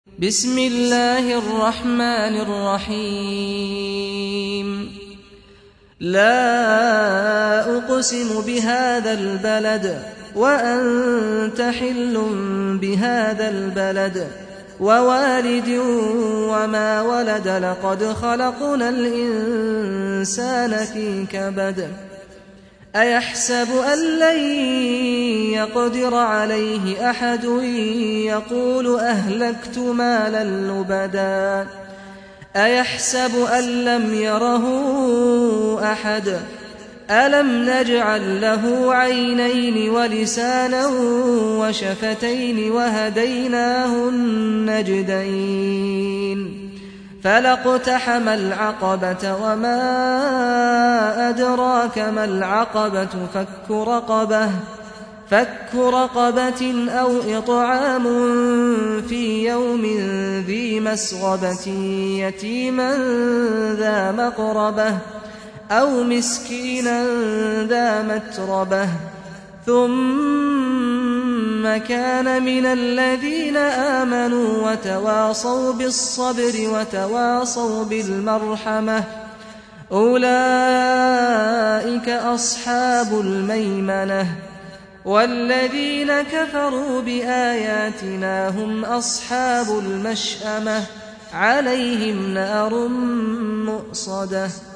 بسم الله الرحمن الرحيم لا أقسم بهذا البلد وأنت حل بهذا البلد ووالد وما ولد لقد خلقنا الإنسان في كبد أيحسب أن لن يقدر عليه أحد يقول أهلكت مالا لبدا أيحسب أن لم يره أحد ألم نجعل له عينين ولسانا وشفتين وهديناه النجدين فلاقتحم العقبة وما أدراك ما العقبة فك رقبة أو إطعام في يوم ذي مسغبة يتيما ذا مقربة أو مسكينا ذا متربة ثم كان من الذين آمنوا وتواصوا بالصبر وتواصوا بالمرحمة أولئك أصحاب الميمنة والذين كفروا بآياتنا هم أصحاب المشأمة عليهم نار مؤصدة